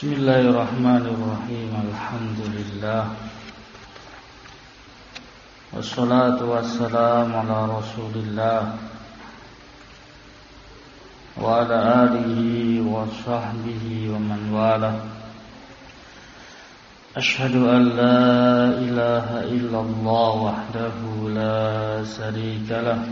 Bismillahirrahmanirrahim. Alhamdulillah. Wassalatu wassalamu ala Rasulillah wa ala alihi wa sahbihi wa man wala. Ashhadu an la ilaha illallah wahdahu la sharika lah.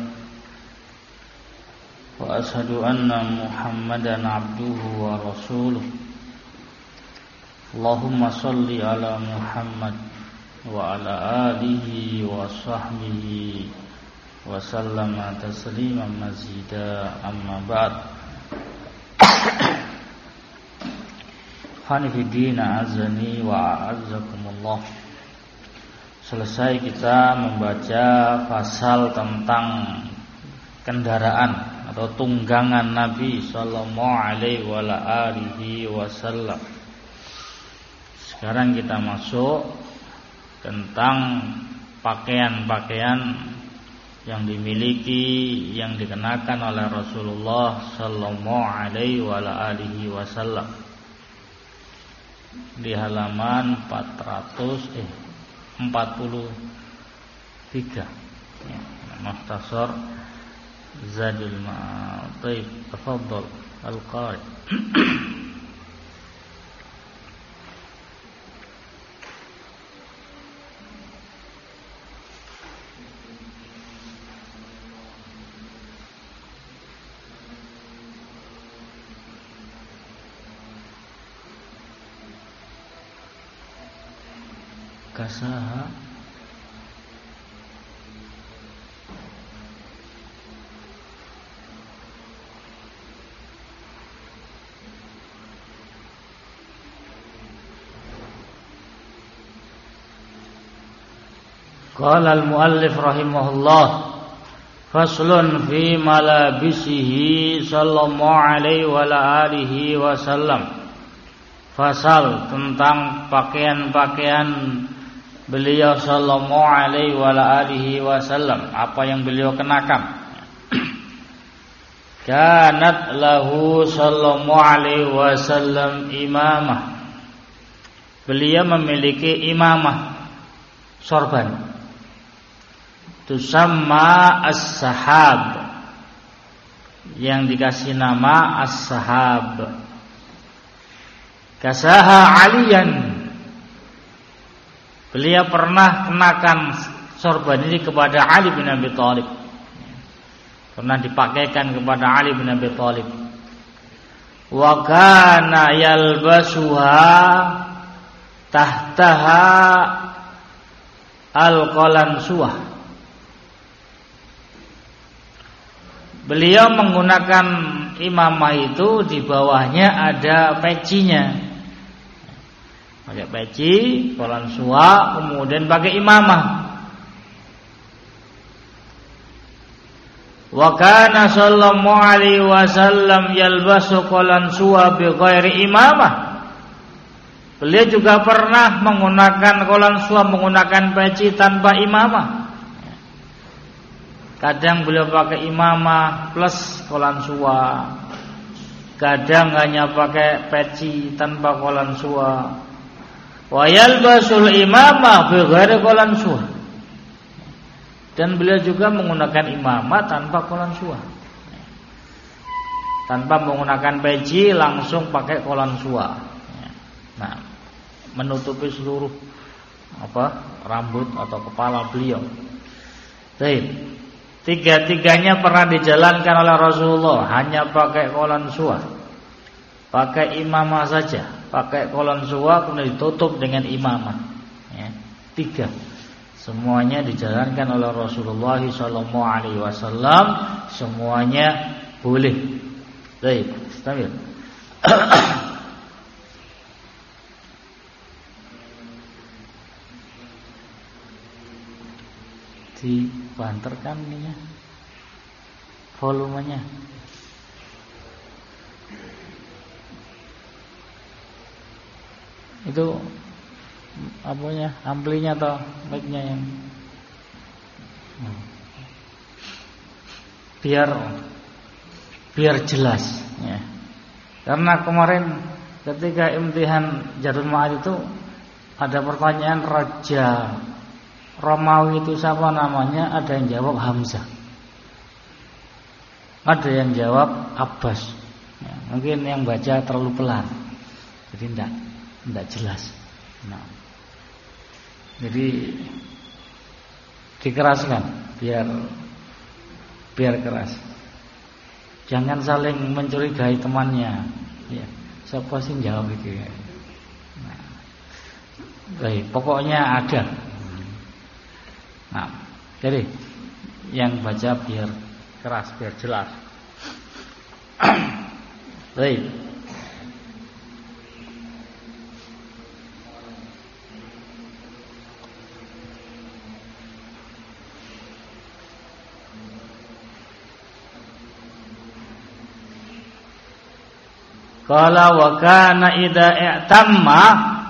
Wa ashhadu anna Muhammadan abduhu wa rasuluh. Allahumma salli ala Muhammad wa ala alihi wa sahbihi wa sallama tasliman mazida, amma ba'd. Hanifidina azani wa a'azzakumullah. Selesai kita membaca pasal tentang kendaraan atau tunggangan Nabi sallallahu alaihi wa alihi wasallam. Sekarang kita masuk tentang pakaian-pakaian yang dimiliki, yang dikenakan oleh Rasulullah sallallahu alaihi wa alihi wasallam. Di halaman 443 ya, Mukhtasar Zadul Ma'ad. Tafadhal al-qari. Kasaha Qala al-muallif rahimahullah, faslun fi malabisihi sallallahu alaihi wa alihi wasallam. Fasal tentang pakaian-pakaian beliau sallallahu alaihi wa alihi wasallam, apa yang beliau kenakan. Kanat lahu sallallahu alaihi wasallam imamah. Beliau memiliki imamah, sorban. Tusamma as-sahab, yang dikasih nama as-sahab. Kasaha aliyan. Beliau pernah kenakan sorban ini kepada Ali bin Abi Thalib. Pernah dipakaikan kepada Ali bin Abi Thalib. Wa kana yalbasuha tahtaha al-qalansuah. Beliau menggunakan imamah itu, di bawahnya ada pecinya. Pakai peci, qalansuah, kemudian pakai imamah. Wa kana sallallahu alaihi wasallam yalbasu qalansuah bi ghairi imamah. Beliau juga pernah menggunakan qalansuah, menggunakan peci tanpa imamah. Kadang beliau pakai imamah plus qalansuah, kadang hanya pakai peci tanpa qalansuah. Wa yalbasul imamah bi ghairi qalansuah. Dan beliau juga menggunakan imamah tanpa qalansuah. Tanpa menggunakan peci, langsung pakai qalansuah. Nah, menutupi seluruh rambut atau kepala beliau. Baik. Tiga-tiganya pernah dijalankan oleh Rasulullah, hanya pakai qalansuah, pakai imamah saja, pakai qalansuah kemudian ditutup dengan imamah. Ya, 3. Semuanya dijalankan oleh Rasulullah sallallahu alaihi wasallam, semuanya boleh. Baik, sambil dibanterkan ininya, volumenya. Itu apanya, amplinya atau mic-nya yang biar jelas ya. Karena kemarin ketika imtihan Jarul Ma'ad itu ada pertanyaan raja Romawi itu siapa namanya? Ada yang jawab Hamzah, ada yang jawab Abbas. Ya, mungkin yang baca terlalu pelan, jadi tidak jelas. Nah, jadi dikeraskan biar keras. Jangan saling mencurigai temannya. Ya, siapa sih jawab itu ya? Nah, baik, pokoknya ada. Nah, jadi yang baca biar keras, biar jelas. Baik. Qala wa kana idza i'tamma,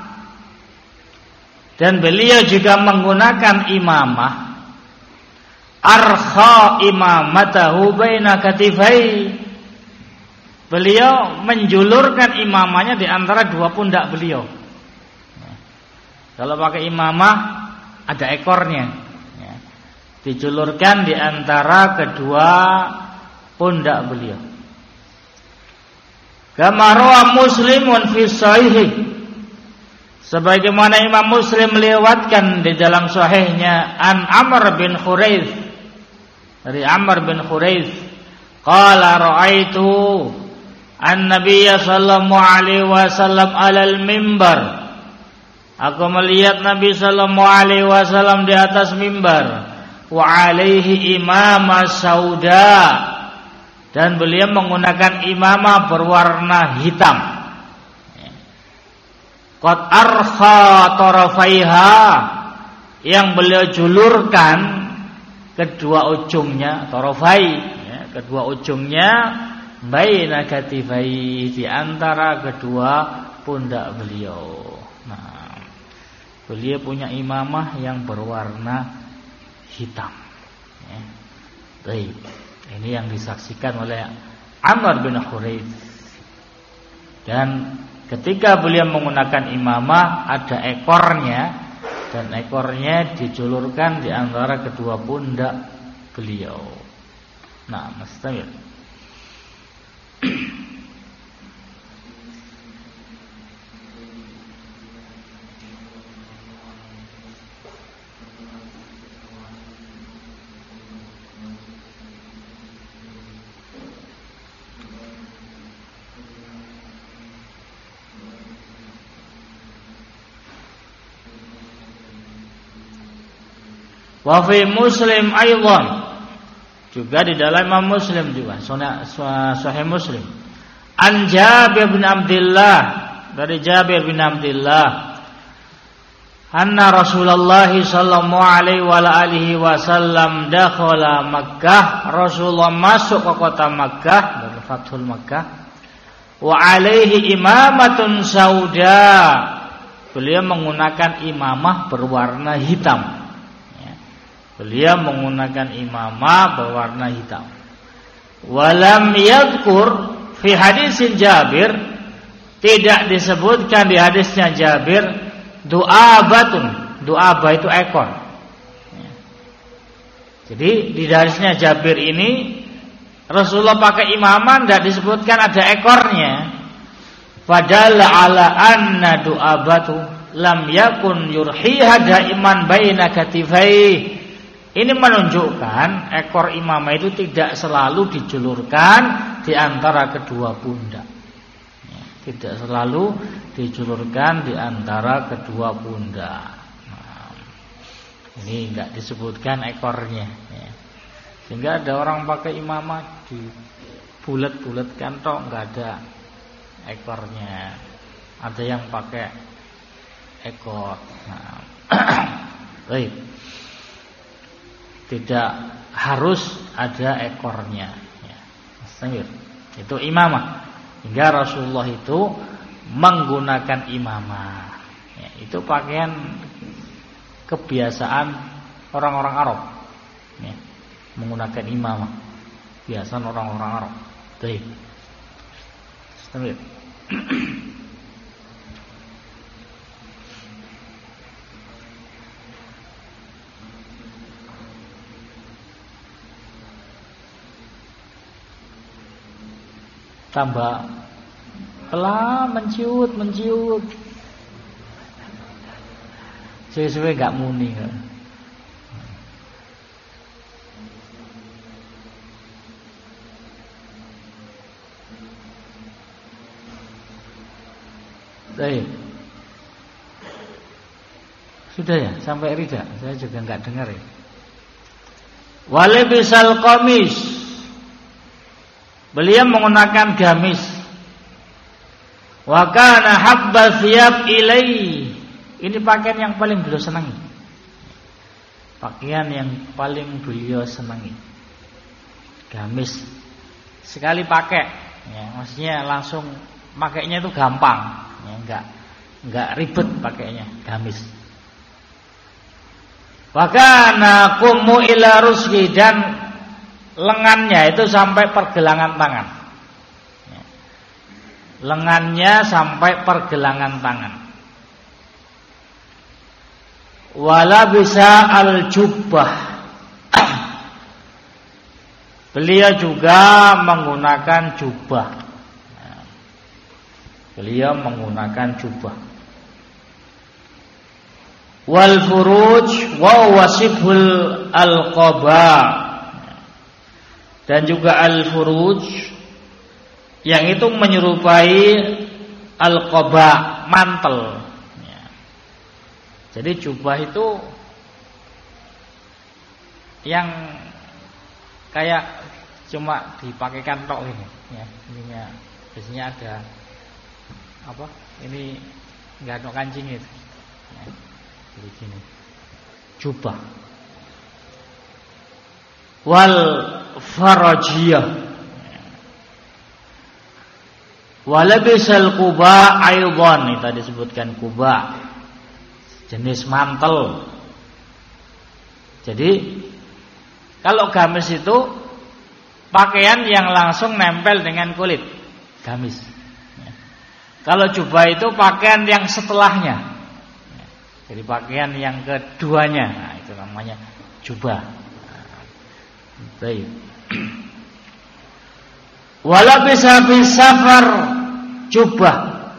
dan beliau juga menggunakan imamah, arkha imamatahu baina katifai, beliau menjulurkan imamahnya di antara dua pundak beliau. Kalau pakai imamah ada ekornya, dijulurkan di antara kedua pundak beliau. Kama rawa Muslimun fi sahih, sebagaimana Imam Muslim melewatkan di dalam sahihnya an Amr bin Khuraith, dari Amr bin Khuraith, qala ra'aitu an-nabiyya sallallahu alaihi wasallam 'alal mimbar, aku melihat Nabi sallallahu alaihi wasallam di atas mimbar, wa alaihi imamah sauda, dan beliau menggunakan imamah berwarna hitam. Qad arkha tarafaiha, yang beliau julurkan kedua ujungnya, tarafai, kedua ujungnya, baina katifai, di antara kedua pundak beliau. Nah, beliau punya imamah yang berwarna hitam. Baik. Ini yang disaksikan oleh Amr bin Khuraith. Dan ketika beliau menggunakan imamah ada ekornya, dan ekornya dijulurkan di antara kedua pundak beliau. Nah, Mustamir. Wa fi Muslim aidan, juga di dalam Imam Muslim juga Sahih Muslim, an Jabir bin Abdullah, dari Jabir bin Abdullah, anna Rasulullah sallallahu alaihi wa alihi wasallam dakhala Makkah, Rasulullah masuk ke kota Makkah, dari Fathul Makkah, wa alaihi imamatun sauda, beliau menggunakan imamah berwarna hitam. Beliau menggunakan imamah berwarna hitam. Walam yadhkur fi hadisin Jabir, tidak disebutkan di hadisnya Jabir du'abatun. Du'abah itu ekor. Jadi di hadisnya Jabir ini Rasulullah pakai imamah, tidak disebutkan ada ekornya. Fadalla ala anna du'abatu lam yakun yurhiha daiman baina katifai. Ini menunjukkan ekor imamah itu tidak selalu dijulurkan di antara kedua pundak. Tidak selalu dijulurkan di antara kedua pundak. Nah, ini tidak disebutkan ekornya. Sehingga ada orang pakai imamah di bulat-bulatkan tok, nggak ada ekornya. Ada yang pakai ekor. Nah, baik. Tidak harus ada ekornya. Itu imamah. Hingga Rasulullah itu menggunakan imamah. Itu pakaian kebiasaan orang-orang Arab. Menggunakan imamah. Kebiasaan orang-orang Arab. Baik. tambah pelan menciut. Suwe-suwe gak muni. Sudah ya sampai rida. Saya juga nggak dengar ya. Walibisal qamis. Beliau menggunakan gamis. Wa kana habba thiyab ilai. Ini pakaian yang paling beliau senangi. Pakaian yang paling beliau senangi. Gamis. Sekali pakai, ya, maksudnya langsung makainya itu gampang. Ya, enggak ribet pakainya, gamis. Wakana kumu ila rusgi, dan lengannya itu sampai pergelangan tangan. Ya. Lengannya sampai pergelangan tangan. Wala bisa al-jubbah. Beliau juga menggunakan jubah. Beliau menggunakan jubah. Wal furuj wa wasibul al-qaba. Dan juga al-furuj yang itu menyerupai al-qaba, mantel. Jadi jubah itu yang kayak cuma dipakaikan tok ini, ya. Ininya biasanya ada apa? Ini enggak ada kancing itu. Ya. Jadi gini. Jubah. Wal farajiyah. Walabisal quba aidan, ini tadi disebutkan quba. Jenis mantel. Jadi kalau gamis itu pakaian yang langsung nempel dengan kulit, gamis. Kalau jubah itu pakaian yang setelahnya. Jadi pakaian yang keduanya, nah, itu namanya jubah. Baik. Wala bisa safar jubah.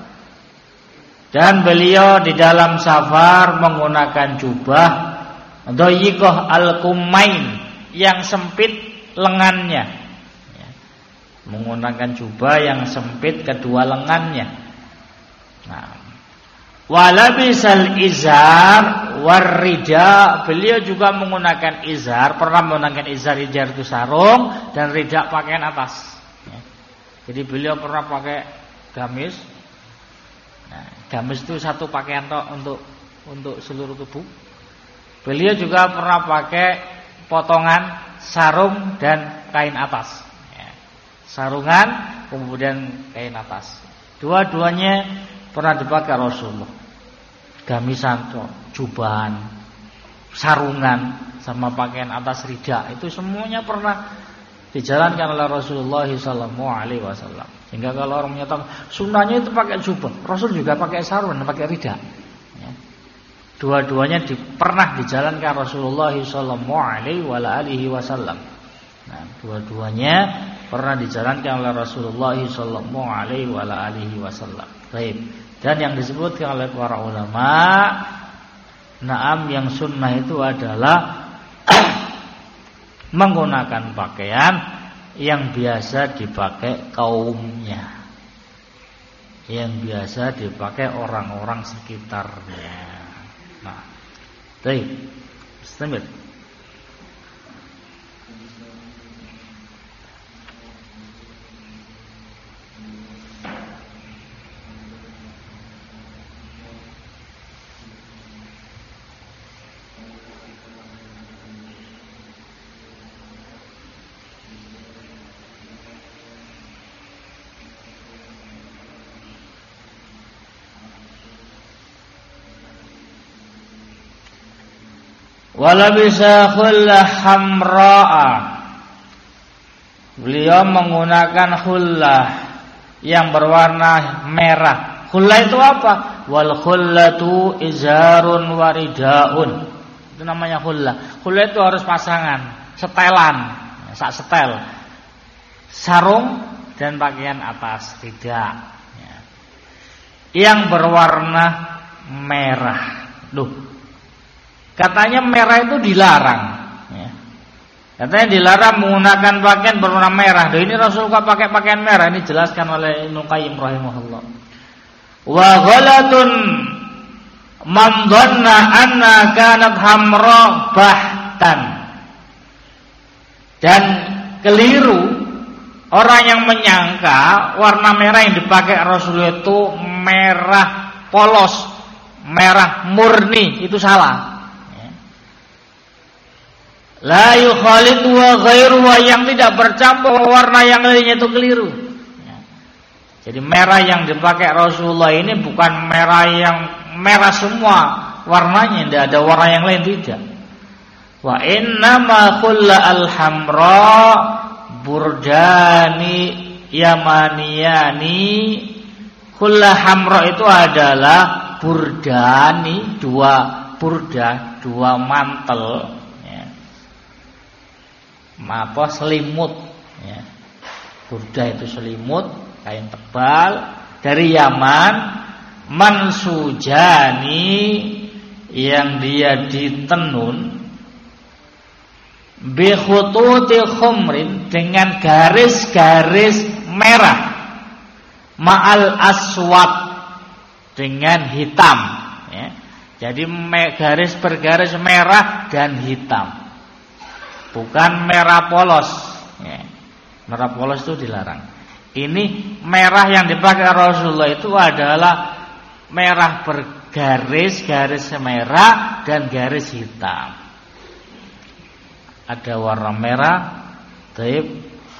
Dan beliau di dalam safar menggunakan jubah dhayiqah al-kummain, yang sempit lengannya. Ya. Menggunakan jubah yang sempit kedua lengannya. Nah, walabisal izar warrida, beliau juga menggunakan izar, pernah menggunakan izar itu sarung, dan rida pakaian atas. Ya. Jadi beliau pernah pakai gamis. Nah, gamis itu satu pakaian untuk seluruh tubuh. Beliau juga pernah pakai potongan sarung dan kain atas. Ya. Sarungan kemudian kain atas. Dua-duanya pernah dipakai Rasulullah. Gamisan, jubahan, sarungan, sama pakaian atas rida, itu semuanya pernah dijalankan oleh Rasulullah SAW. Sehingga kalau orang menyatakan sunnahnya itu pakai jubah, Rasul juga pakai sarung dan pakai rida. Ya. Dua-duanya pernah dijalankan Rasulullah SAW. Nah, dua-duanya pernah dijalankan oleh Rasulullah SAW. Baik. Dan yang disebutkan oleh para ulama, naam, yang sunnah itu adalah menggunakan pakaian yang biasa dipakai kaumnya, yang biasa dipakai orang-orang sekitarnya. Nah, baik, bismillah. Wala bisa khullah hamra'a, beliau menggunakan khullah yang berwarna merah. Khullah itu apa? Wal khullatu izarun waridaun, itu namanya khullah. Khullah itu harus pasangan, setelan, sak setel. Sarung dan pakaian atas tidak. Ya. Yang berwarna merah. Loh, katanya merah itu dilarang. Ya. Katanya dilarang menggunakan pakaian berwarna merah. Loh, ini Rasulullah pakai pakaian merah. Ini dijelaskan oleh Ibnu Qayyim rahimahullah. Wa ghalatun man dhanna anna kanat hamra bahtan. Dan keliru orang yang menyangka warna merah yang dipakai Rasulullah itu merah polos, merah murni, itu salah. La yukhalid wa ghairu, yang tidak bercampur warna yang lainnya itu keliru. Jadi merah yang dipakai Rasulullah ini bukan merah yang merah semua warnanya, tidak ada warna yang lain, tidak. Wa innama khulla al-hamra burdani yamaniyani. Khulla hamra itu adalah burdani, dua burda, dua mantel ya. Apa selimut ya. Burda itu selimut, kain tebal dari Yaman, mansujani yang dia ditenun bi khututi khumrin, dengan garis-garis merah, ma'al aswad, dengan hitam ya. Jadi garis bergaris merah dan hitam, bukan merah polos ya. Merah polos itu dilarang. Ini merah yang dipakai Rasulullah itu adalah merah bergaris-garis merah dan garis hitam. Ada warna merah, taib,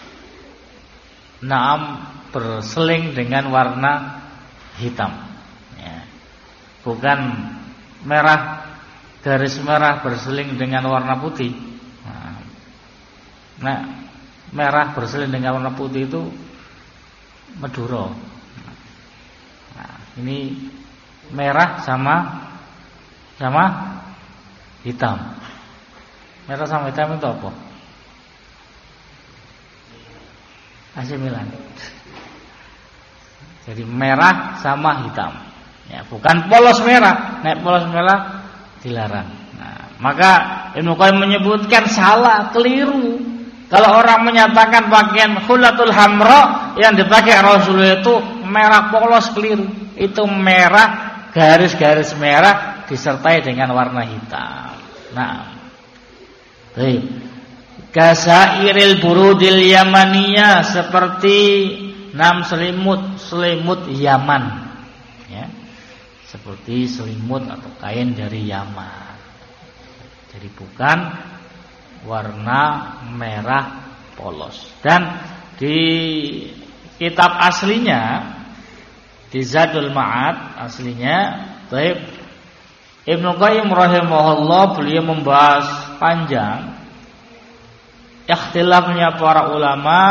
naam, berseling dengan warna hitam ya. Bukan merah, garis merah berseling dengan warna putih. Nah, merah berseling dengan warna putih itu Madura. Nah, ini merah sama hitam. Merah sama hitam itu apa? AC Milan. Jadi merah sama hitam ya, bukan polos merah. Nek polos merah dilarang. Nah, maka Ibnu Qayyim menyebutkan salah, keliru kalau orang menyatakan pakaian khulatul hamra yang dipakai Rasulullah itu merah polos, keliru. Itu merah, garis-garis merah disertai dengan warna hitam. Nah, baik. Kasairil burudil yamaniyah, seperti selimut Yaman ya. Seperti selimut atau kain dari Yaman. Jadi bukan warna merah polos. Dan di kitab aslinya, di Zadul Ma'ad aslinya, baik, Ibnu Qayyim rahimahullah beliau membahas panjang ikhtilafnya para ulama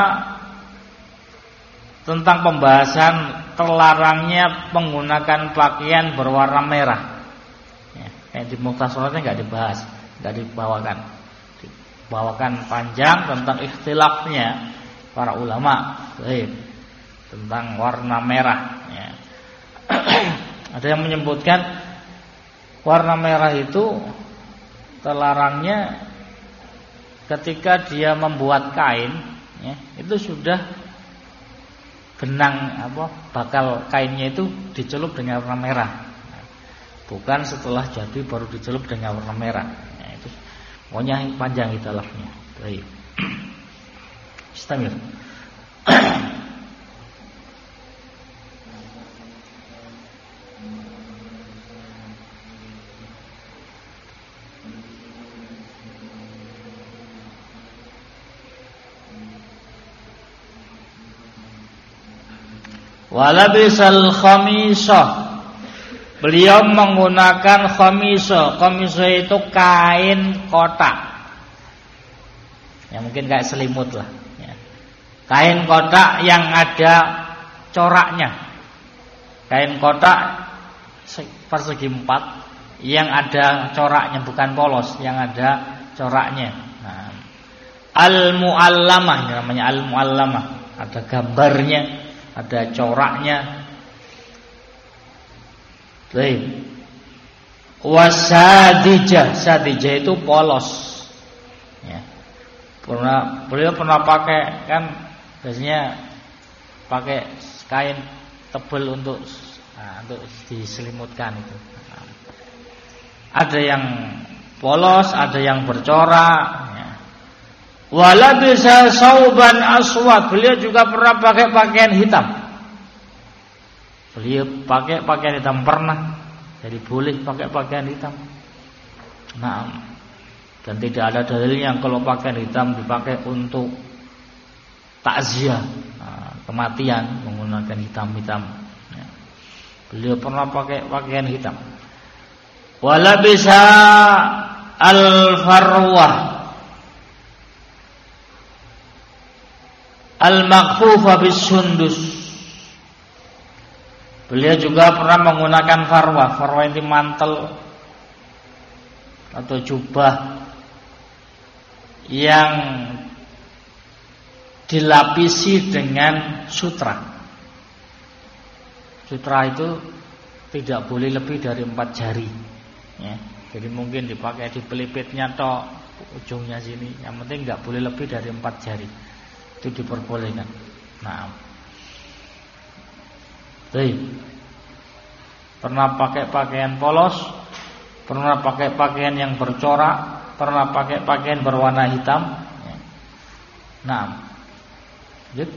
tentang pembahasan terlarangnya menggunakan pakaian berwarna merah. Ya, di Mukhtasaratnya nggak dibahas, nggak dibawakan panjang tentang ikhtilafnya para ulama tentang warna merah. Ya. Ada yang menyebutkan warna merah itu terlarangnya ketika dia membuat kain, ya, itu sudah benang bakal kainnya itu dicelup dengan warna merah, bukan setelah jadi baru dicelup dengan warna merah. Ya, itu pokoknya panjang ikhtilafnya. Baik. Istamir. Walabisal khamisah, beliau menggunakan khamisah. Khamisah itu kain kotak, ya mungkin kayak selimut lah ya. Kain kotak yang ada coraknya, kain kotak persegi 4 yang ada coraknya, bukan polos, yang ada coraknya. Nah, al-muallamah namanya, al-muallamah. ada gambarnya, ada coraknya. Baik. Wasadijah, sadijah itu polos. Ya. Beliau pernah pakai, kan biasanya pakai kain tebal untuk diselimutkan itu. Ada yang polos, ada yang bercorak. Ya. Wala bisa sauban aswad. Beliau juga pernah pakai pakaian hitam. Beliau pakai pakaian hitam pernah. Jadi boleh pakai pakaian hitam. Nah, dan tidak ada dalilnya kalau pakaian hitam dipakai untuk takziah, kematian menggunakan hitam-hitam. Ya. Beliau pernah pakai pakaian hitam. Wala bisa al-farwah al-maghfufa bis-sundus. Beliau juga pernah menggunakan farwah. Farwah itu mantel atau jubah yang dilapisi dengan sutra. Sutra itu tidak boleh lebih dari 4 jari. Ya, jadi mungkin dipakai di pelipitnya atau ujungnya sini. Yang penting nggak boleh lebih dari 4 jari. Itu diperbolehkan. Nah. Baik. Pernah pakai pakaian polos, pernah pakai pakaian yang bercorak, pernah pakai pakaian berwarna hitam. Nah, lanjut.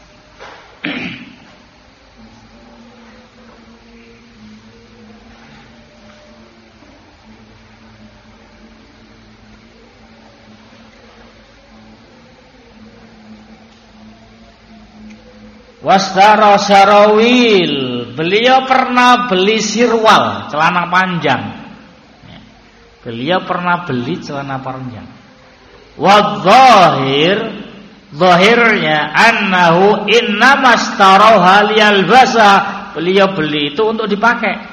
Wasdara sarawil. Beliau pernah beli sirwal, celana panjang. Beliau pernah beli celana panjang. Wadh-dhahir, zahirnya annahu innamastarauha liyalbasa. Beliau beli itu untuk dipakai.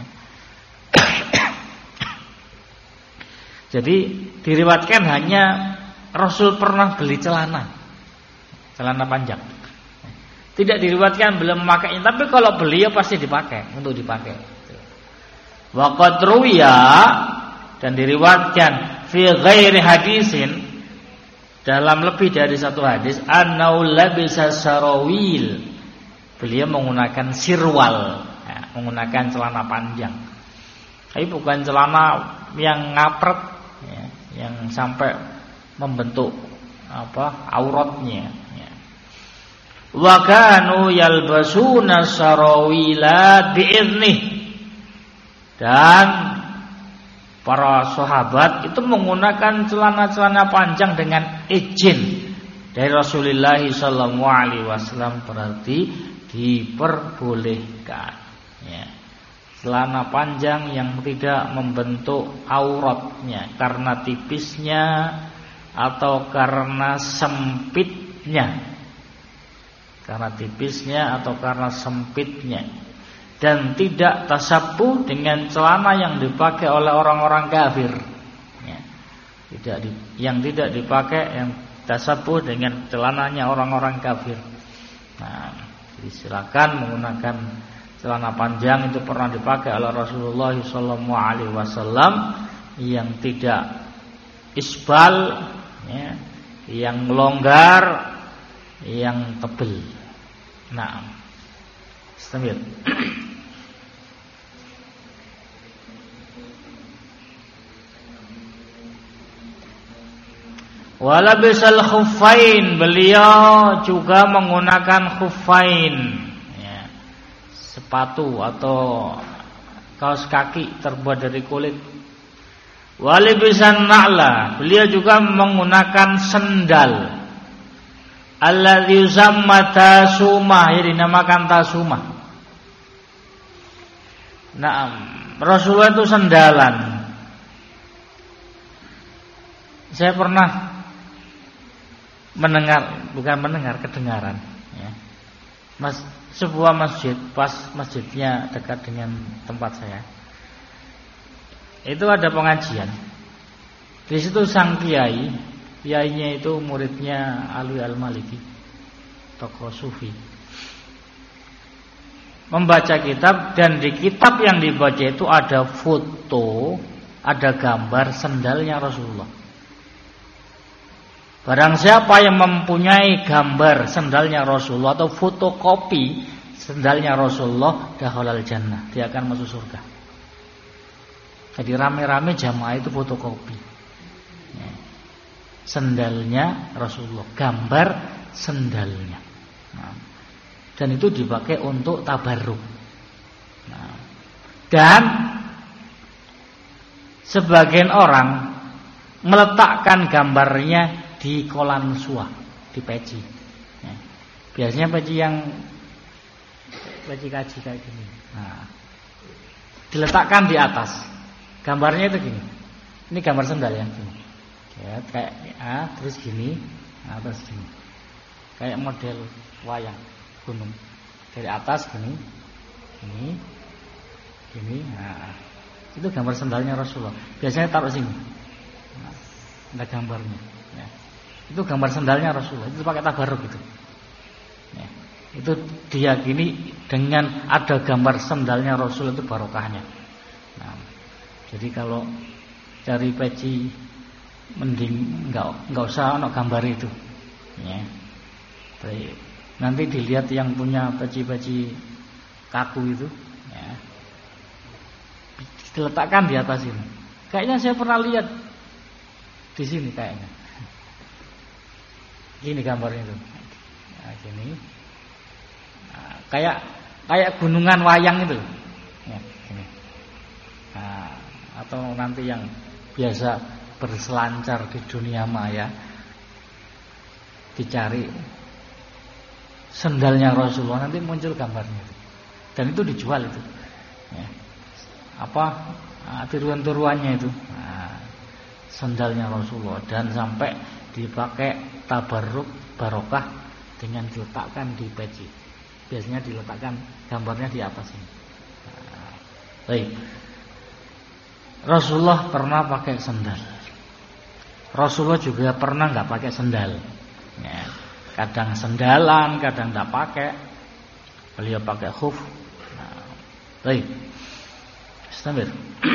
Jadi diriwayatkan hanya Rasul pernah beli celana panjang. Tidak diriwayatkan belum memakainya, tapi kalau beliau pasti dipakai, untuk dipakai. Wa qad ruwiya, dan diriwayatkan fi ghairi hadisin, dalam lebih dari satu hadis, annau labisa sarawil. Beliau menggunakan sirwal, ya, menggunakan celana panjang. Tapi bukan celana yang ngapret, ya, yang sampai membentuk auratnya. Wa kanu yalbasuna sarawila bi'idnih. Dan para sahabat itu menggunakan celana-celana panjang dengan izin dari Rasulullah sallallahu alaihi wasallam, berarti diperbolehkan. Ya. Celana panjang yang tidak membentuk auratnya karena tipisnya atau karena sempitnya. Karena tipisnya atau karena sempitnya, dan tidak tasabuh dengan celana yang dipakai oleh orang-orang kafir. Ya. Yang tidak dipakai, yang tasabuh dengan celananya orang-orang kafir. Nah, silakan menggunakan celana panjang, itu pernah dipakai oleh Rasulullah SAW, yang tidak isbal, ya, yang longgar, yang tebal. Nah, istamir. Walabisal khuffain, beliau juga menggunakan khuffain, ya, sepatu atau kaos kaki terbuat dari kulit. Walibisan na'la, beliau juga menggunakan sendal. Alladzi yusamma tasumah, yang dinamakan tasumah. Nah, Rasulullah itu sendalan. Saya pernah kedengaran, ya. Sebuah masjid, pas masjidnya dekat dengan tempat saya. Itu ada pengajian. Di situ sang kiainya itu muridnya Alwi Al-Maliki, tokoh sufi. Membaca kitab, dan di kitab yang dibaca itu ada foto, ada gambar sendalnya Rasulullah. Barang siapa yang mempunyai gambar sendalnya Rasulullah atau fotokopi sendalnya Rasulullah, dakhalal jannah, dia akan masuk surga. Jadi rame-rame jamaah itu fotokopi sendalnya Rasulullah, gambar sendalnya. Dan itu dipakai untuk tabarruk. Dan sebagian orang meletakkan gambarnya di kolan suah, di peci. Biasanya peci yang peci kaji kayak gini. Diletakkan di atas. Gambarnya itu gini. Ini gambar sendal ya, gini. Ya, kayak terus gini, terus gini. Kayak model wayang gunung. Dari atas gini, gini. Itu gambar sendalnya Rasulullah. Biasanya taruh sini. Ada gambarnya. Ya. Itu gambar sendalnya Rasulullah. Itu pakai tabarruk gitu. Ya. Itu diyakini dengan ada gambar sendalnya Rasul itu barokahnya. Jadi kalau cari peci mending enggak usah ono gambar itu. Ya. Baik. Nanti dilihat yang punya peci-peci kaku itu, ya, diletakkan di atas ini. Kayaknya saya pernah lihat di sini kayaknya. Gini gambarnya itu. Nah, gini. Nah, kayak gunungan wayang itu. Ya, gini. Nah, atau nanti yang biasa berselancar di dunia maya dicari sendalnya Rasulullah, nanti muncul gambarnya itu. Dan itu dijual itu. Ya. Tiruan-tiruannya itu. Sendalnya Rasulullah, dan sampai dipakai tabarruk barokah dengan diletakkan di peci. Biasanya diletakkan gambarnya di atas ini. Baik. Rasulullah pernah pakai sendal. Rasulullah juga pernah enggak pakai sendal. Ya. Kadang sendalan, kadang tidak pakai. Beliau pakai khuf. Baik. Istamir.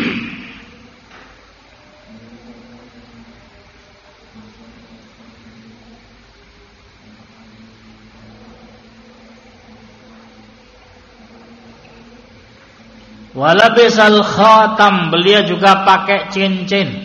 Walabisal khatam, beliau juga pakai cincin.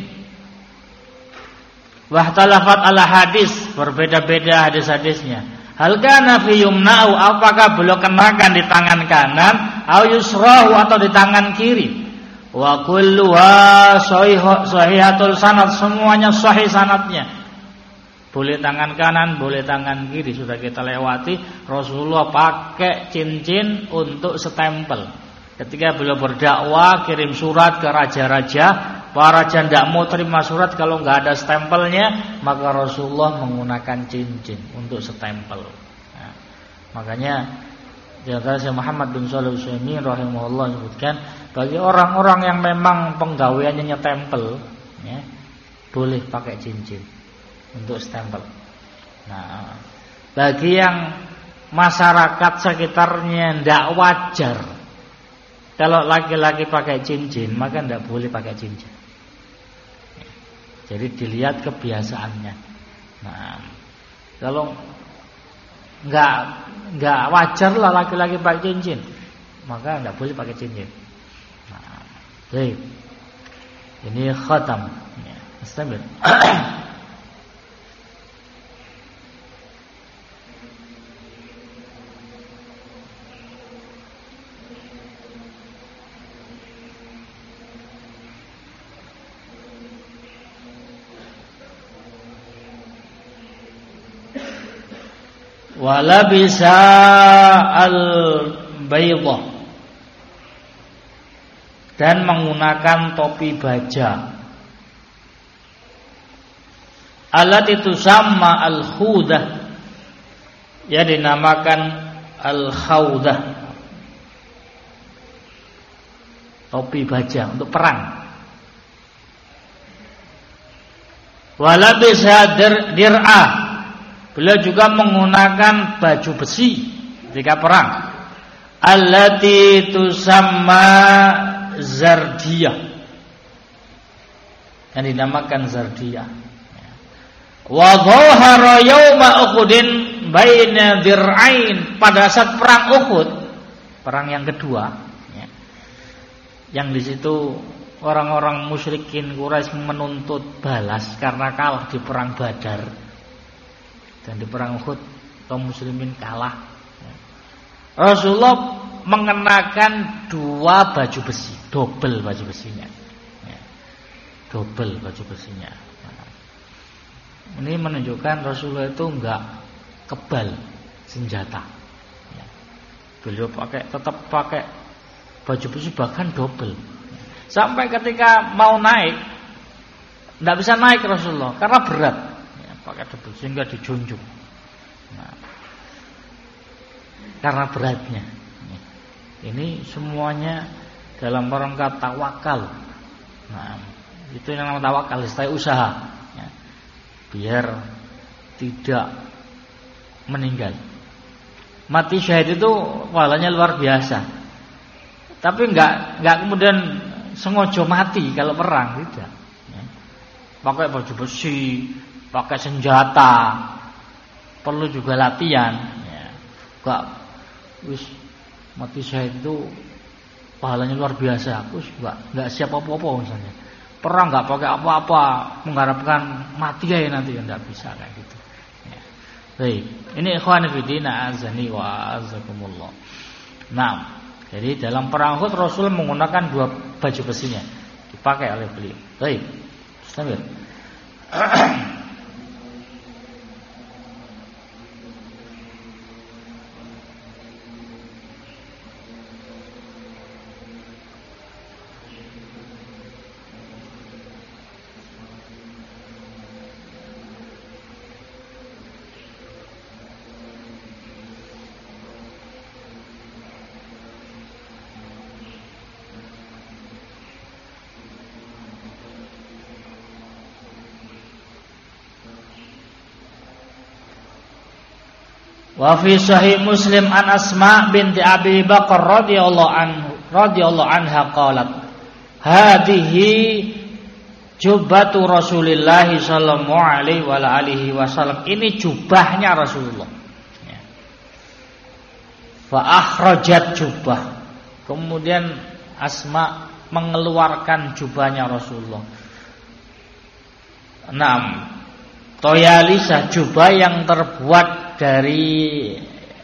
Wahtalafat ala hadis, berbeda-beda hadis-hadisnya. Hal kana fi yumna'u, apakah beliau kenakan di tangan kanan, au yusrahu, atau di tangan kiri. Wa kulluha sahihatul sanad, semuanya sahih sanadnya. Boleh tangan kanan, boleh tangan kiri, sudah kita lewati. Rasulullah pakai cincin untuk stempel. Ketika beliau berdakwah, kirim surat ke raja-raja, para raja tidak mau terima surat kalau nggak ada stempelnya, maka Rasulullah menggunakan cincin untuk stempel. Nah, makanya Syekh Muhammad bin Shalih Al-Utsaimin rahimahullah menyebutkan, bagi orang-orang yang memang penggaweannya nyetempel, ya, boleh pakai cincin untuk stempel. Nah, bagi yang masyarakat sekitarnya tidak wajar kalau laki-laki pakai cincin, maka tidak boleh pakai cincin. Jadi dilihat kebiasaannya. Nah, kalau nggak wajar lah laki-laki pakai cincin, maka nggak boleh pakai cincin. Nah, baik. Ini khatam. Ya, istamir. Wala bisa al-baydah, dan menggunakan topi baja. Alat itu sama al-khudah, ya dinamakan al-khawdah, topi baja untuk perang. Wala bisa dir'ah, Beliau juga menggunakan baju besi ketika perang. Allati tusamma zardiyah, yang dinamakan zardiyah. Wa dhahara yauma Uhudin baina dir'ain, pada saat perang Uhud, perang yang kedua, ya, yang di situ orang-orang musyrikin Quraisy menuntut balas karena kalah di perang Badar, dan di perang Uhud kaum muslimin kalah. Ya. Rasulullah mengenakan dua baju besi, double baju besinya, ya, double baju besinya. Ini menunjukkan Rasulullah itu enggak kebal senjata. Ya. Beliau tetap pakai baju besi, bahkan double. Sampai ketika mau naik, enggak bisa naik Rasulullah karena berat. Ya, pakai double sehingga dijunjung. Nah, karena beratnya. Ini semuanya dalam rangka tawakal. Nah, itu yang namanya tawakal, istilah usaha. Biar tidak meninggal. Mati syahid itu pahalanya luar biasa. Tapi enggak kemudian sengaja mati kalau perang, tidak. Ya. Pakai baju besi, pakai senjata, perlu juga latihan. Ya. Enggak, wis mati syahid itu pahalanya luar biasa. Wis enggak siap apa-apa misalnya. Perang nggak pakai apa-apa, mengharapkan mati ya nanti, nggak bisa kayak gitu. Ya. Baik, ini ikhwan fillah azani wa azakumullah. Nah, jadi dalam perang Uhud Rasul menggunakan dua baju besinya dipakai oleh beliau. Baik, sambil. Wa fi sahih Muslim an Asma binti Abi Bakar radhiyallahu anha qalat hadhihi jubbatu Rasulillah sallallahu alaihi wa alihi wasallam, ini jubahnya Rasulullah. Ya. Fa akhrajat jubah, kemudian Asma mengeluarkan jubahnya Rasulullah. 6. Toyalisah, jubah yang terbuat dari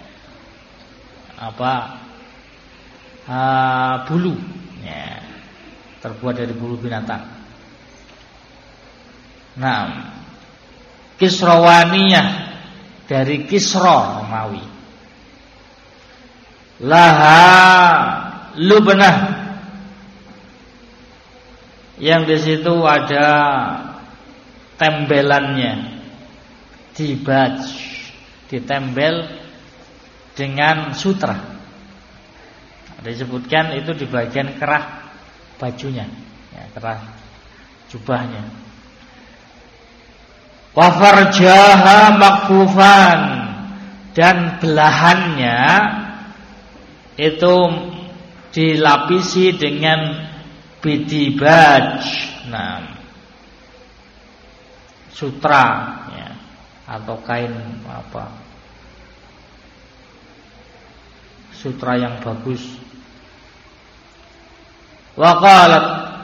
bulu, ya, terbuat dari bulu binatang. 6. Kisrawaniyah, dari Kisra Romawi. Laha lubnah, yang di situ ada tembelannya, dibaj, ditembel dengan sutra. Disebutkan itu di bagian kerah bajunya, ya, kerah jubahnya. Wa farjaha makfufan, dan belahannya itu dilapisi dengan bidibaj, sutra, ya, atau kain sutra yang bagus. Wa qalat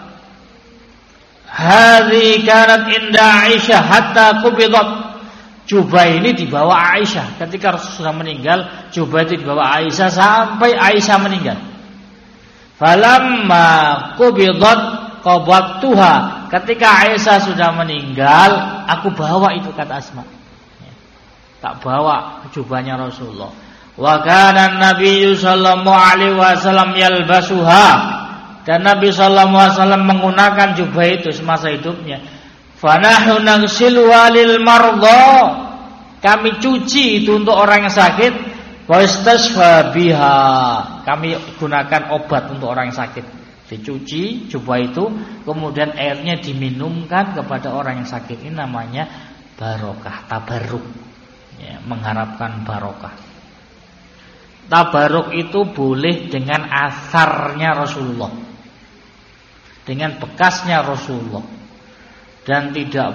hadhi kanat inda Aisyah hatta qubidat, jubah ini dibawa Aisyah ketika Rasulullah meninggal. Jubah itu dibawa Aisyah sampai Aisyah meninggal. Falamma qubidat qabattuha, ketika Aisyah sudah meninggal, aku bawa itu, kata Asma. Tak bawa jubahnya Rasulullah. Wa kana Nabi sallallahu alaihi wasallam yalbasuha, dan Nabi sallallahu alaihi wasallam menggunakan jubah itu semasa hidupnya. Fa nahnu naghsiluha lil mardha, kami cuci itu untuk orang yang sakit. Wa istasfa biha, kami gunakan obat untuk orang yang sakit. Dicuci jubah itu, kemudian airnya diminumkan kepada orang yang sakit. Ini namanya barokah, tabarruk. ya, mengharapkan barokah. Tabaruk itu boleh dengan asarnya Rasulullah, dengan bekasnya Rasulullah, dan tidak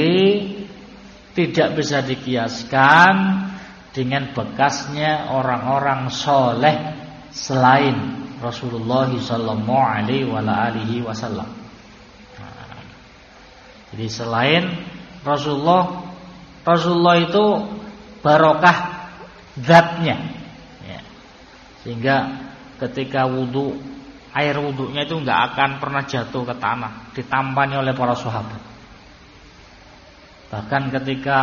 bisa dikiaskan dengan bekasnya orang-orang soleh selain Rasulullah sallallahu alaihi wasallam. Jadi selain Rasulullah itu barokah zatnya. Sehingga ketika wudu, air wudunya itu enggak akan pernah jatuh ke tanah, ditampani oleh para sahabat. Bahkan ketika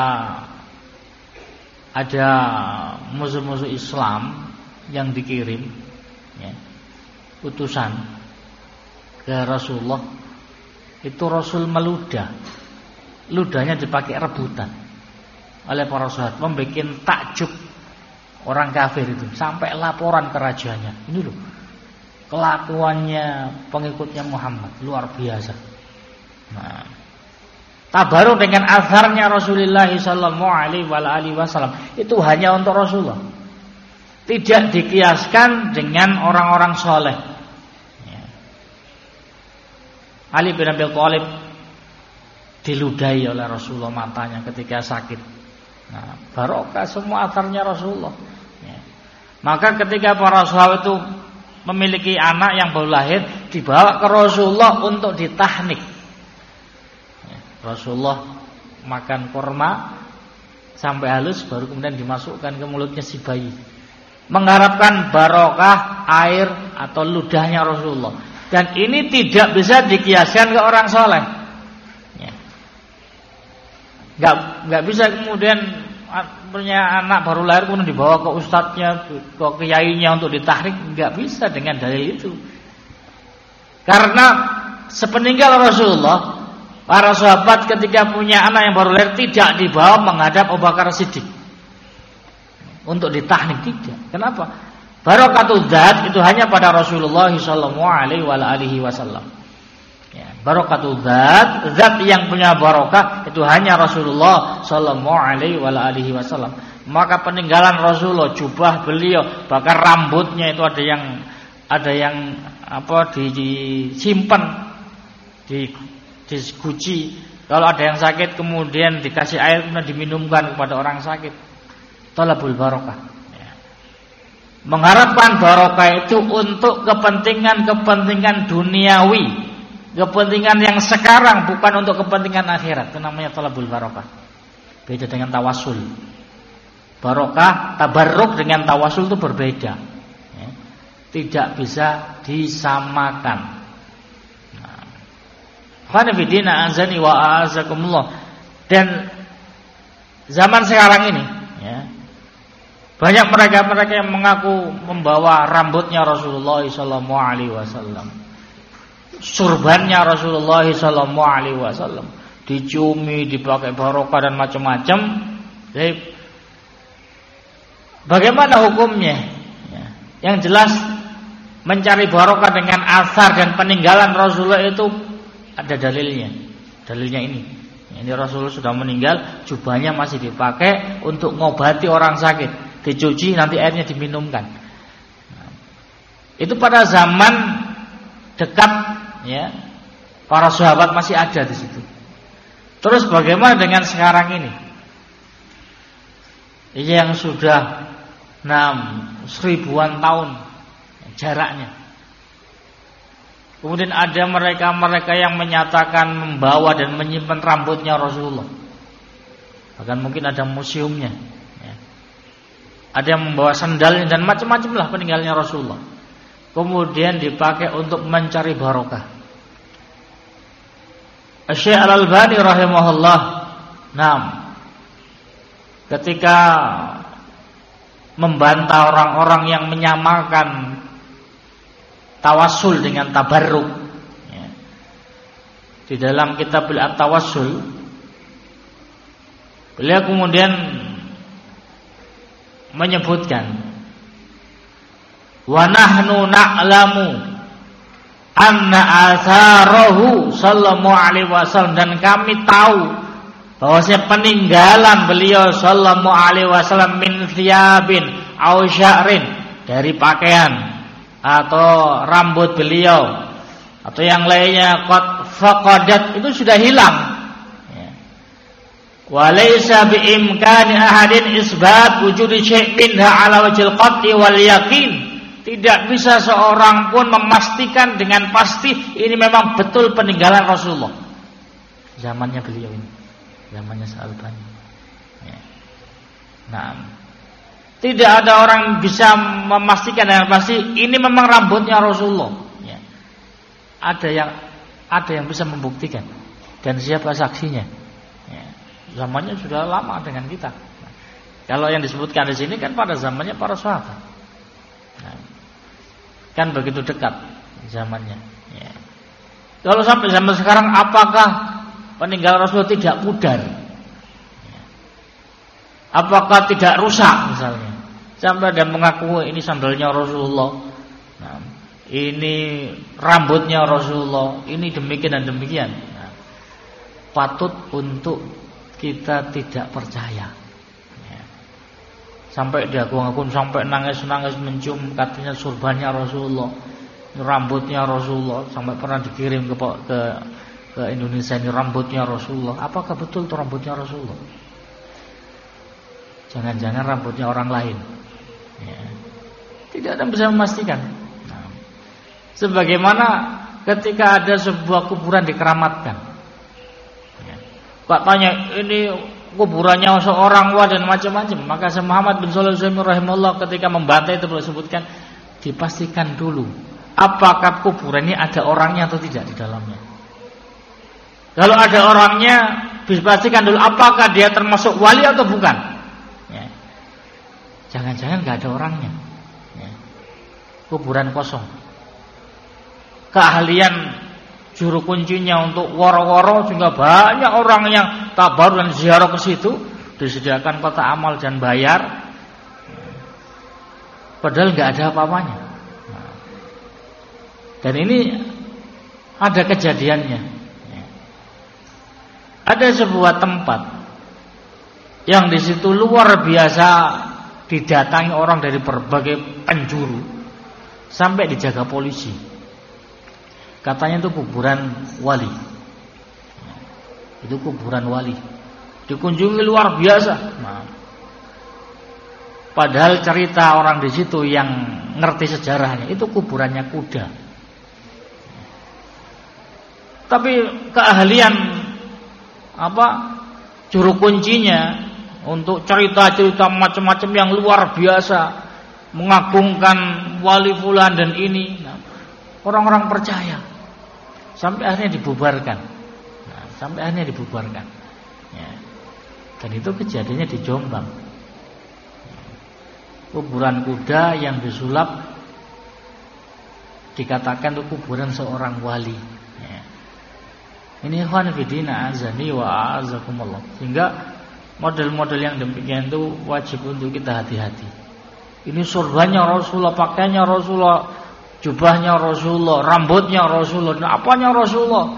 ada musuh-musuh Islam yang dikirim ya, utusan ke Rasulullah, itu Rasul meludah, ludahnya dipakai rebutan oleh para sahabat, membuat takjub orang kafir itu, sampai laporan ke rajanya, ini loh kelakuannya pengikutnya Muhammad luar biasa. Nah, tabaruk dengan azharnya Rasulullah sallallahu alaihi wasallam itu hanya untuk Rasulullah, tidak dikiaskan dengan orang-orang soleh. Ya. Ali bin Abi Thalib diludahi oleh Rasulullah matanya ketika sakit. Nah, barokah semua azharnya Rasulullah. Ya. Maka ketika para sahabat itu memiliki anak yang baru lahir, dibawa ke Rasulullah untuk ditahnik. Ya. Rasulullah makan kurma sampai halus, baru kemudian dimasukkan ke mulutnya si bayi, mengharapkan barokah air atau ludahnya Rasulullah. Dan ini tidak bisa dikiaskan ke orang soleh. Nggak bisa kemudian punya anak baru lahir kemudian dibawa ke ustadznya, ke kiainya untuk ditahrik, nggak bisa dengan dalil itu. Karena sepeninggal Rasulullah, para sahabat ketika punya anak yang baru lahir tidak dibawa menghadap Abu Bakar Siddiq untuk ditahnik, tidak. Kenapa? Barakatul dzat itu hanya pada Rasulullah sallallahu alaihi wasallam. Ya, barakatul dzat, zat yang punya barokah itu hanya Rasulullah sallallahu alaihi wasallam. Maka peninggalan Rasulullah, jubah beliau, bahkan rambutnya itu ada yang disimpan, diguci. Kalau ada yang sakit kemudian dikasih air kemudian diminumkan kepada orang sakit. Talabul barokah. Ya. Mengharapkan barokah itu untuk kepentingan duniawi, kepentingan yang sekarang, bukan untuk kepentingan akhirat. Itu namanya talabul barokah. Beda dengan tawasul. Barokah, tabarruk dengan tawasul itu berbeda. Ya. Tidak bisa disamakan. Khonifidina azani wa azakumullah. Dan zaman sekarang ini, ya, banyak mereka yang mengaku membawa rambutnya Rasulullah sallallahu alaihi wasallam, surbannya Rasulullah sallallahu alaihi wasallam, dicumi, dipakai barokah dan macam-macam. Jadi bagaimana hukumnya? Ya. Yang jelas mencari barokah dengan asar dan peninggalan Rasulullah itu ada dalilnya. Dalilnya ini. Ini Rasulullah sudah meninggal, jubahnya masih dipakai untuk ngobati orang sakit, dicuci nanti airnya diminumkan. Nah, itu pada zaman dekat, ya, para sahabat masih ada di situ. Terus bagaimana dengan sekarang ini? Yang sudah 1000-an tahun jaraknya. Kemudian ada mereka yang menyatakan membawa dan menyimpan rambutnya Rasulullah. Bahkan mungkin ada museumnya, ya. Ada yang membawa sandalnya dan macam-macam lah peninggalnya Rasulullah. Kemudian dipakai untuk mencari barokah. Syekh Al-Albani rahimahullah, ketika membantah orang-orang yang menyamakan tawassul dengan tabarruk, ya. Di dalam kitab At-Tawassul, beliau kemudian menyebutkan, wa nahnu na'lamu anna atharahu sallallahu alaihi wasallam, dan kami tahu bahwasanya peninggalan beliau sallallahu alaihi wasallam min thiyabin aw sya'rin, dari pakaian atau rambut beliau atau yang lainnya, qad faqadat, itu sudah hilang. Wa laysa bi imkani ahadin isbat wujudi syai' minha ala wajhil qat'i wal yaqin. Tidak bisa seorang pun memastikan dengan pasti ini memang betul peninggalan Rasulullah. Zamannya beliau ini, zamannya Al-Albani. Nah, tidak ada orang bisa memastikan dengan pasti ini memang rambutnya Rasulullah. Ada yang bisa membuktikan, dan siapa saksinya? Zamannya sudah lama dengan kita. Kalau yang disebutkan di sini kan pada zamannya para sahabat. Kan begitu dekat zamannya. Kalau sampai zaman sekarang, apakah peninggalan Rasulullah tidak pudar? Apakah tidak rusak misalnya? Sampai ada mengaku ini sandalnya Rasulullah, ini rambutnya Rasulullah, ini demikian dan demikian. Patut untuk kita tidak percaya. Sampai diagung-agung, sampai nangis-nangis mencium katanya surbannya Rasulullah, rambutnya Rasulullah, sampai pernah dikirim ke Indonesia, ini rambutnya Rasulullah. Apakah betul itu rambutnya Rasulullah? Jangan-jangan rambutnya orang lain. Tidak ada yang bisa memastikan. Sebagaimana ketika ada sebuah kuburan dikeramatkan, Pak tanya ini kuburannya seorang dan macam-macam, maka Syekh Muhammad bin Shalih Al-Utsaimin rahimahullah ketika membantah itu beliau sebutkan, dipastikan dulu apakah kuburan ini ada orangnya atau tidak di dalamnya. Kalau ada orangnya, dipastikan dulu apakah dia termasuk wali atau bukan. Jangan-jangan nggak ada orangnya, kuburan kosong. Keahlian juru kuncinya untuk woro-woro, sehingga banyak orang yang tabaruk dan ziarah ke situ, disediakan kotak amal dan bayar, padahal nggak ada apa-apanya. Dan ini ada kejadiannya. Ada sebuah tempat yang di situ luar biasa didatangi orang dari berbagai penjuru, sampai dijaga polisi. Katanya itu kuburan wali. Itu kuburan wali. Dikunjungi luar biasa. Padahal cerita orang di situ yang ngerti sejarahnya, itu kuburannya kuda. Tapi keahlian juru kuncinya untuk cerita-cerita macam-macam yang luar biasa, mengagungkan wali fulan dan ini. Orang-orang percaya. Sampai akhirnya dibubarkan. Dan itu kejadiannya di Jombang. Kuburan kuda yang disulap, dikatakan itu kuburan seorang wali. Ini ikhwan fillah azani wa azakumullah. Sehingga model-model yang demikian itu wajib untuk kita hati-hati. Ini surbannya Rasulullah, pakaiannya Rasulullah, jubahnya Rasulullah, rambutnya Rasulullah, apanya Rasulullah.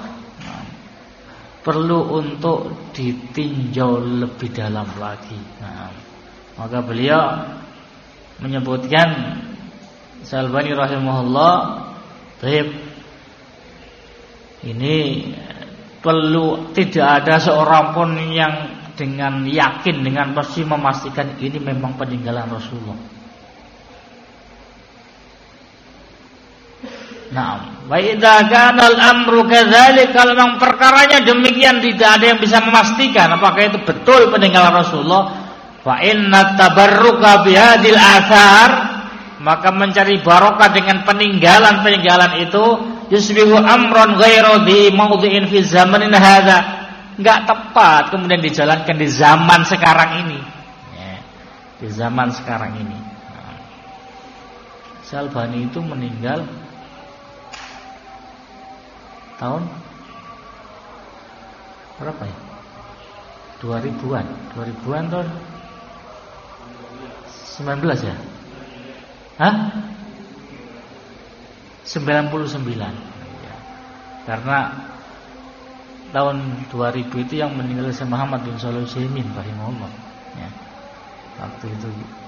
Perlu untuk ditinjau lebih dalam lagi. Maka beliau menyebutkan, Al-Albani rahimahullah, ini perlu, tidak ada seorang pun yang dengan yakin, dengan pasti memastikan ini memang peninggalan Rasulullah. Nah, wa idza kana al-amru kadzalik, kalau memang perkaranya demikian, tidak ada yang bisa memastikan apakah itu betul peninggalan Rasulullah, fa inna tabarruka bihadil athar, maka mencari barokah dengan peninggalan-peninggalan itu, yusbihu amron ghairu di maudhi'in fi zamanin hadza, enggak tepat kemudian dijalankan di zaman sekarang ini. Di zaman sekarang ini. Al-Albani itu meninggal tahun berapa ya? 2000-an tahun 19 ya? Hah? 99 ya. Karena tahun 2000 itu yang meninggal Syekh Muhammad bin Shalih Al-Utsaimin rahimahullah. Ya. Waktu itu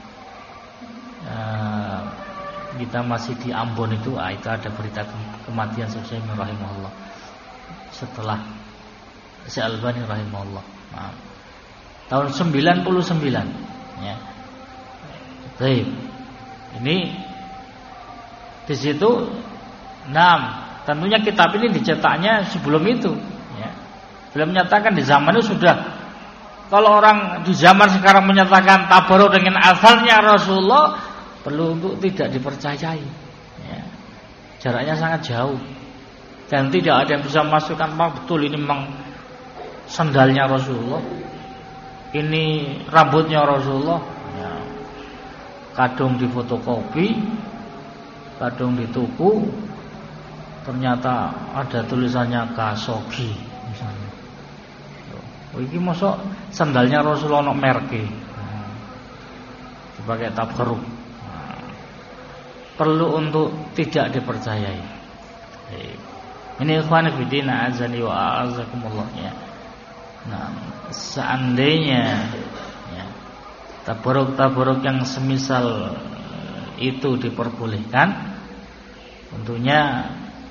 kita masih di Ambon itu ada berita kematian Syekh Utsaimin rahimahullah setelah Syekh Albani rahimahullah. Nah, tahun 99 ya. Baik. Ini di situ tentunya kitab ini dicetaknya sebelum itu ya. Beliau menyatakan di zaman itu sudah, kalau orang di zaman sekarang menyatakan tabaruk dengan asalnya Rasulullah, perlu untuk tidak dipercayai ya. Jaraknya sangat jauh dan tidak ada yang bisa masukkan betul ini memang sandalnya Rasulullah, ini rambutnya Rasulullah ya. Kadung difotokopi, kadung dituku, ternyata ada tulisannya Khashoggi misalnya. Iki mosok sandalnya Rasulullah ono merke. Dipakai tabarruk. Perlu untuk tidak dipercayai. Ini ikhwan fillah azani wa azakumullah ya. Nah, seandainya ya, tabarruk yang semisal itu diperbolehkan, tentunya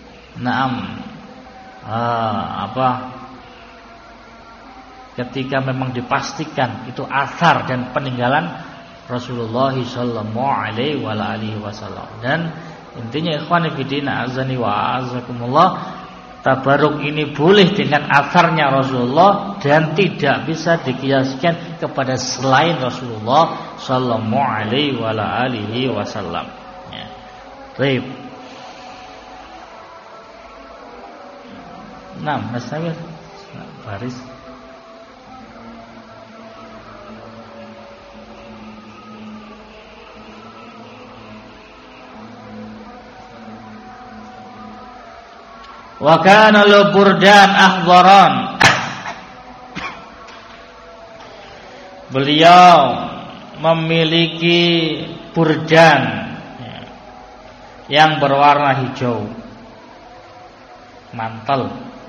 ketika memang dipastikan itu asar dan peninggalan Rasulullah sallallahu alaihi wasallam. Dan intinya ikhwan fillah azani wa azakumullah, tabarruk ini boleh dengan asarnya Rasulullah dan tidak bisa dikiaskan kepada selain Rasulullah sallallahu alaihi wasallam ya. Baik. Mas Samir baris. Wa kana lu burdan akhdaran. Beliau memiliki burdan yang berwarna hijau, mantel.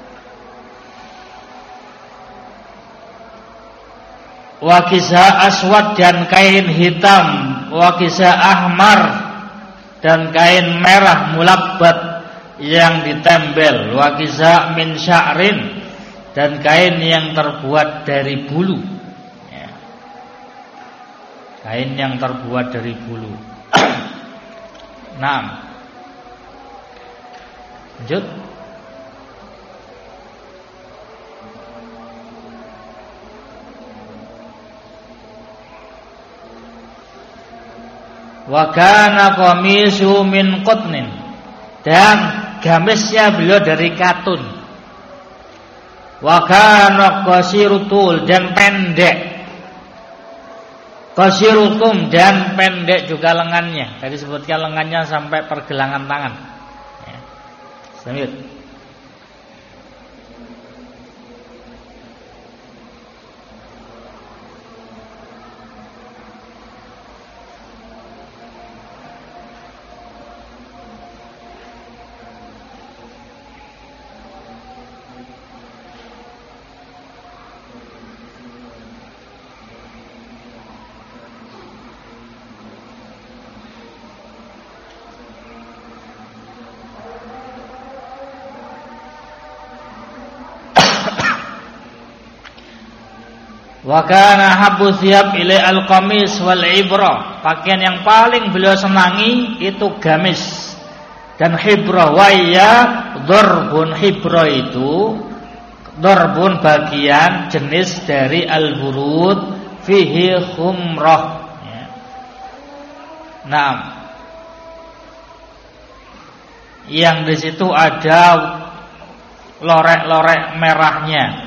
Wa kisah aswad dan kain hitam, wa kisah ahmar dan kain merah mulabbat yang ditempel, wa kisah min sya'rin dan kain yang terbuat dari bulu ya. Kain yang terbuat dari bulu. Lanjut. Wa kana qamisu min qutnin dan gamisnya beliau dari katun. Wa kana qasirutul dan pendek. Qasirutum dan pendek juga lengannya. Tadi sebutkan lengannya sampai pergelangan tangan. Ya. Sambil. Wa kana habbu thiyab ilai al-qamis wal ibra. Pakaian yang paling beliau senangi itu gamis dan hibra. Wa ya darbun, hibra itu darbun bagian jenis dari al-burud fihi khumrah ya. Yang di situ ada lorek-lorek merahnya.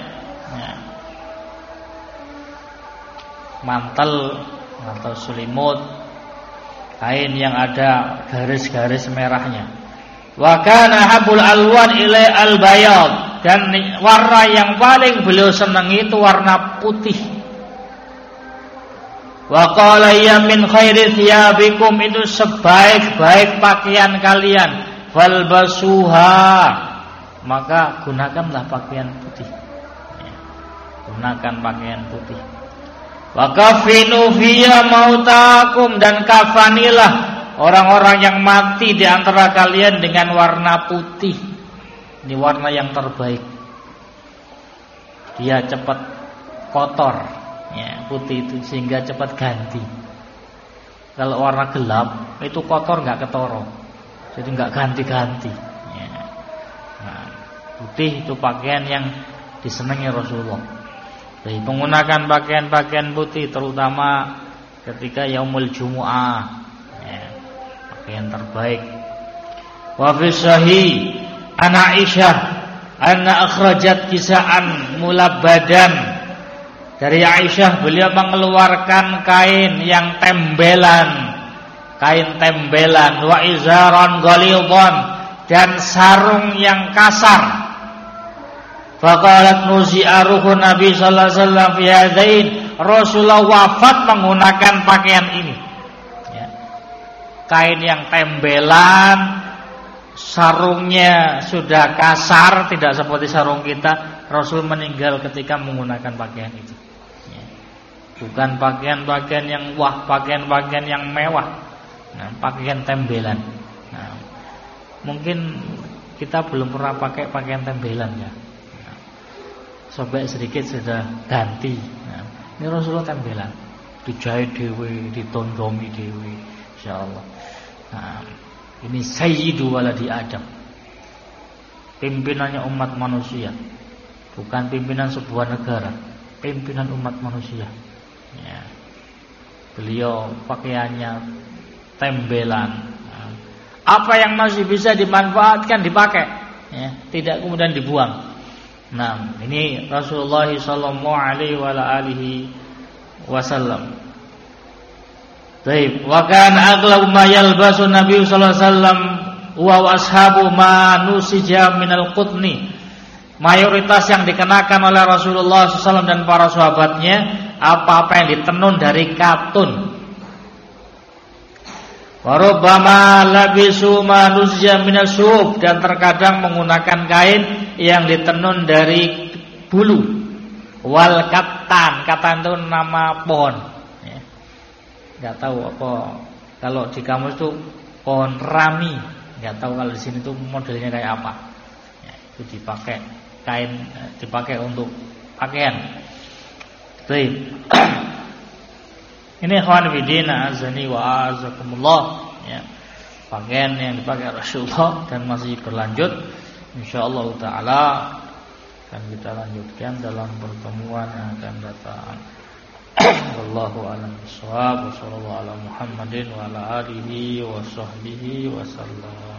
Mantel selimut, kain yang ada garis-garis merahnya. Wa kana habul alwan ilai al-bayad, dan warna yang paling beliau senangi itu warna putih. Wa qala ya min khairi thiyabikum, itu sebaik-baik pakaian kalian. Falbasuha, maka gunakanlah pakaian putih. gunakan pakaian putih. Wa kafinu fiyya mautakum, dan kafanilah orang-orang yang mati di antara kalian dengan warna putih. Ini warna yang terbaik. Dia cepat kotor, ya, putih itu, sehingga cepat ganti. Kalau warna gelap itu kotor nggak ketoro, jadi nggak ganti-ganti. Ya. Nah, putih itu pakaian yang disenangi Rasulullah. Jadi menggunakan pakaian-pakaian putih, terutama ketika yaumul jumu'ah, ya, pakaian terbaik. Wa fi sahih an Aisyah anna akhrajat kisaan mulabbadan. Dari Aisyah, beliau mengeluarkan kain yang tembelan, wa izaran ghalidhan, dan sarung yang kasar. Faqalat nuzi'a ruhun Nabi sallallahu alaihi wasallam fi hadain. Rasulullah wafat menggunakan pakaian ini, ya. Kain yang tembelan, sarungnya sudah kasar, tidak seperti sarung kita. Rasul meninggal ketika menggunakan pakaian itu, ya. Bukan pakaian-pakaian yang pakaian-pakaian yang mewah. Nah, pakaian tembelan. Nah, mungkin kita belum pernah pakai pakaian tembelan, ya. Sobek sedikit sudah ganti. Nah, ini Rasulullah tembelan, dijahit dewe, ditondomi dewe, insyaallah. Nah, ini sayyidu waladi Adam, pimpinannya umat manusia, bukan pimpinan sebuah negara, pimpinan umat manusia. Ya. Beliau pakaiannya tembelan. Nah, apa yang masih bisa dimanfaatkan dipakai, ya, tidak kemudian dibuang. Nah, ini Rasulullah sallallahu alaihi wasallam. Baik, wa kana aghlabu ma yalbasu Nabi sallallahu alaihi wasallam wa ashabu ma nusija minal qutni. Mayoritas yang dikenakan oleh Rasulullah sallallahu alaihi wasallam dan para sahabatnya apa-apa yang ditenun dari katun. Wa rubbama labisu ma nusija minas sub, dan terkadang menggunakan kain yang ditenun dari bulu. Wal katan itu nama pohon, ya. Nggak tahu apa kalau di kamus itu pohon rami, nggak tahu kalau di sini tuh modelnya kayak apa, ya, itu dipakai kain, dipakai untuk pakaian. Baik. Ini ikhwan fillah azani wa azakumullah, ya. Pakaian yang dipakai Rasulullah dan masih berlanjut. Insyaallah taala akan kita lanjutkan dalam pertemuan yang akan datang. Wallahu a'lam bishawab. Wassallallahu ala Muhammadin wa ala alihi wa sahbihi wasallam.